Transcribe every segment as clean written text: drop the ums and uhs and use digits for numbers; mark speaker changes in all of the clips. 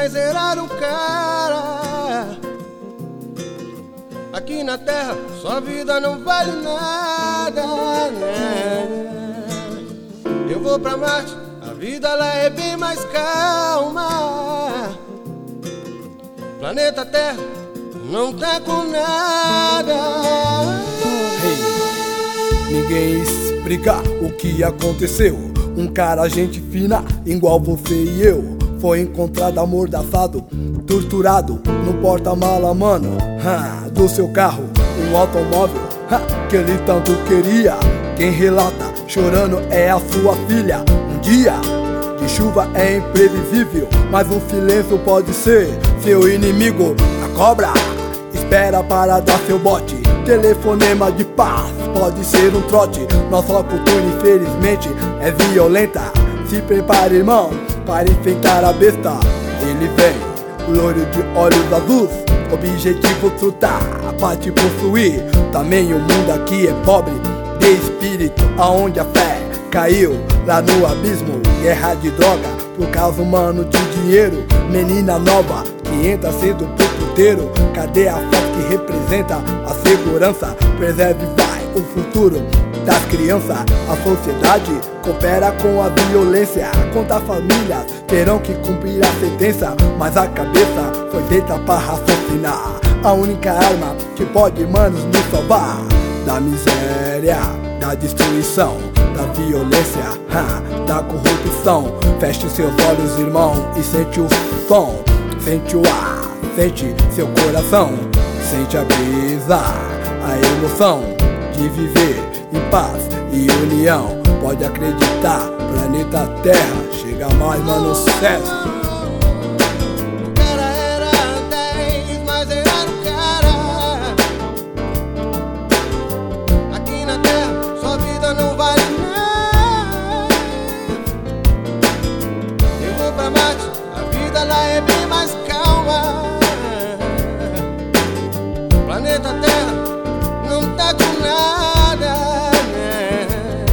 Speaker 1: mas era um cara. Aqui na terra sua vida não vale nada, né? Eu vou pra Marte, a vida lá é bem mais calma. Planeta Terra não tá com nada.
Speaker 2: Hey, ninguém explica o que aconteceu. Um cara gente fina, igual você e eu, foi encontrado amordaçado, torturado no porta-mala, mano, do seu carro, um automóvel que ele tanto queria. Quem relata chorando é a sua filha. Um dia de chuva é imprevisível, mas um silêncio pode ser seu inimigo. A cobra espera para dar seu bote. Telefonema de paz pode ser um trote. Nossa cultura infelizmente é violenta. Se prepare, irmão, para enfrentar a besta. Ele vem, loiro de olhos azuis, objetivo trutar, pra te possuir. Também o mundo aqui é pobre de espírito, aonde a fé caiu lá no abismo. Guerra de droga por causa humano de dinheiro. Menina nova que entra cedo pro puteiro. Cadê a foto que representa a segurança? Preserve vai o futuro das crianças. A sociedade coopera com a violência. Quantas famílias terão que cumprir a sentença? Mas a cabeça foi feita para raciocinar. A única arma que pode, manos, nos salvar da miséria, da destruição, da violência, da corrupção. Feche seus olhos, irmão, e sente o som. Sente o ar, sente seu coração. Sente a brisa, a emoção de viver em paz e união. Pode acreditar, planeta Terra chega mais, mano, sucesso.
Speaker 1: O cara era 10, mas era um cara. Aqui na terra sua vida não vale nada. Eu vou pra Marte, a vida lá é bem mais calma. Planeta Terra não tá com nada, né?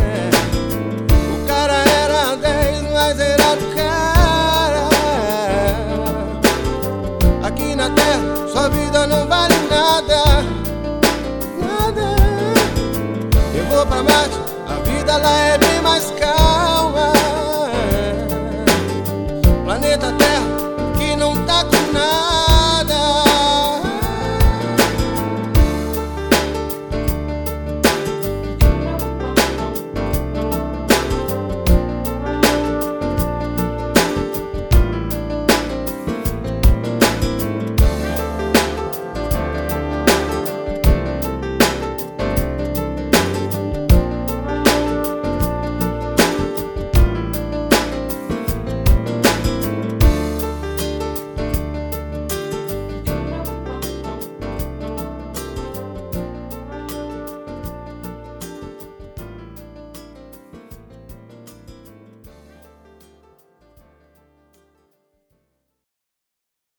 Speaker 1: O cara era 10, mas era um cara. Aqui na terra sua vida não vale nada, nada. Eu vou pra Marte, a vida lá é